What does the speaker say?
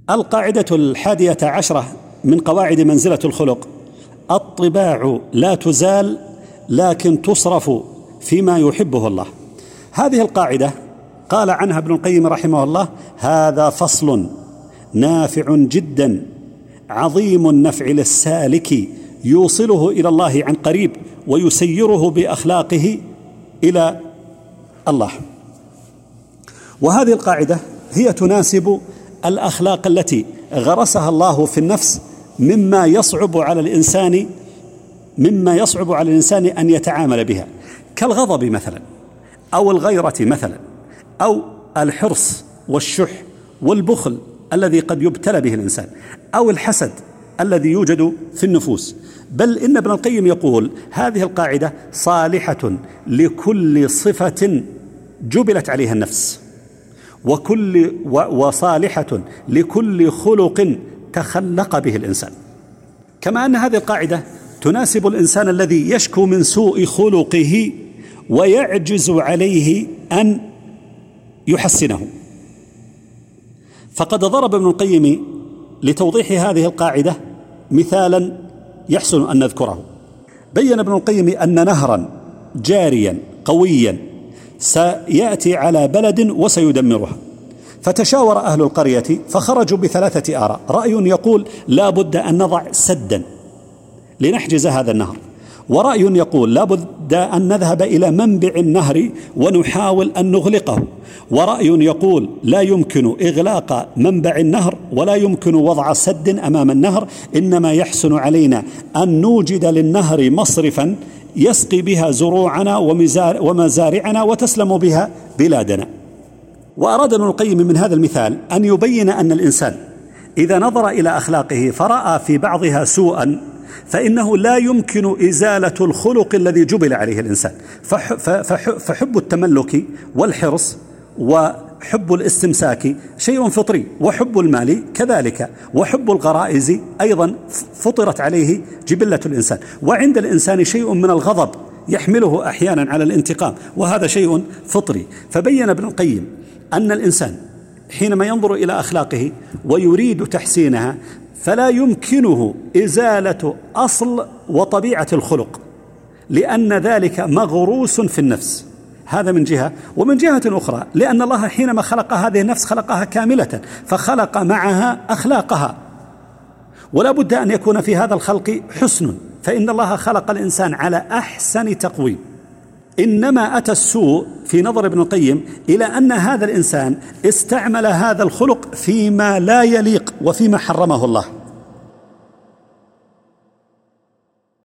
القاعدة 11 من قواعد منزلة الخلق: الطباع لا تزال لكن تصرف فيما يحبه الله. هذه القاعدة قال عنها ابن القيم رحمه الله: هذا فصل نافع جدا عظيم النفع للسالك، يوصله إلى الله عن قريب ويسيره بأخلاقه إلى الله. وهذه القاعدة هي تناسب الأخلاق التي غرسها الله في النفس مما يصعب على الإنسان أن يتعامل بها، كالغضب مثلا، أو الغيرة مثلا، أو الحرص والشح والبخل الذي قد يبتلى به الإنسان، أو الحسد الذي يوجد في النفوس. بل إن ابن القيم يقول: هذه القاعدة صالحة لكل صفة جبلت عليها النفس، وصالحة لكل خلق تخلق به الإنسان. كما أن هذه القاعدة تناسب الإنسان الذي يشكو من سوء خلقه ويعجز عليه أن يحسنه. فقد ضرب ابن القيم لتوضيح هذه القاعدة مثالا يحسن أن نذكره. بين ابن القيم أن نهرا جاريا قويا سيأتي على بلد وسيدمرها، فتشاور أهل القرية فخرجوا بثلاثة آراء: رأي يقول لا بد أن نضع سدا لنحجز هذا النهر، ورأي يقول لا بد أن نذهب إلى منبع النهر ونحاول أن نغلقه، ورأي يقول لا يمكن إغلاق منبع النهر ولا يمكن وضع سد أمام النهر، إنما يحسن علينا أن نوجد للنهر مصرفا يسقي بها زروعنا ومزارعنا وتسلم بها بلادنا. وأراد ابن القيم من هذا المثال أن يبين أن الإنسان إذا نظر إلى أخلاقه فرأى في بعضها سوءا فإنه لا يمكن إزالة الخلق الذي جبل عليه الإنسان. فحب التملك والحرص وحب الاستمساك شيء فطري، وحب المال كذلك، وحب الغرائز أيضا فطرت عليه جبلة الإنسان. وعند الإنسان شيء من الغضب يحمله أحيانا على الانتقام، وهذا شيء فطري. فبين ابن القيم أن الإنسان حينما ينظر إلى أخلاقه ويريد تحسينها فلا يمكنه إزالة أصل وطبيعة الخلق، لأن ذلك مغروس في النفس. هذا من جهة. ومن جهة أخرى لأن الله حينما خلق هذه النفس خلقها كاملة، فخلق معها أخلاقها، ولا بد أن يكون في هذا الخلق حسن، فإن الله خلق الإنسان على أحسن تقويم. إنما أتى السوء في نظر ابن القيم إلى أن هذا الإنسان استعمل هذا الخلق فيما لا يليق وفيما حرمه الله.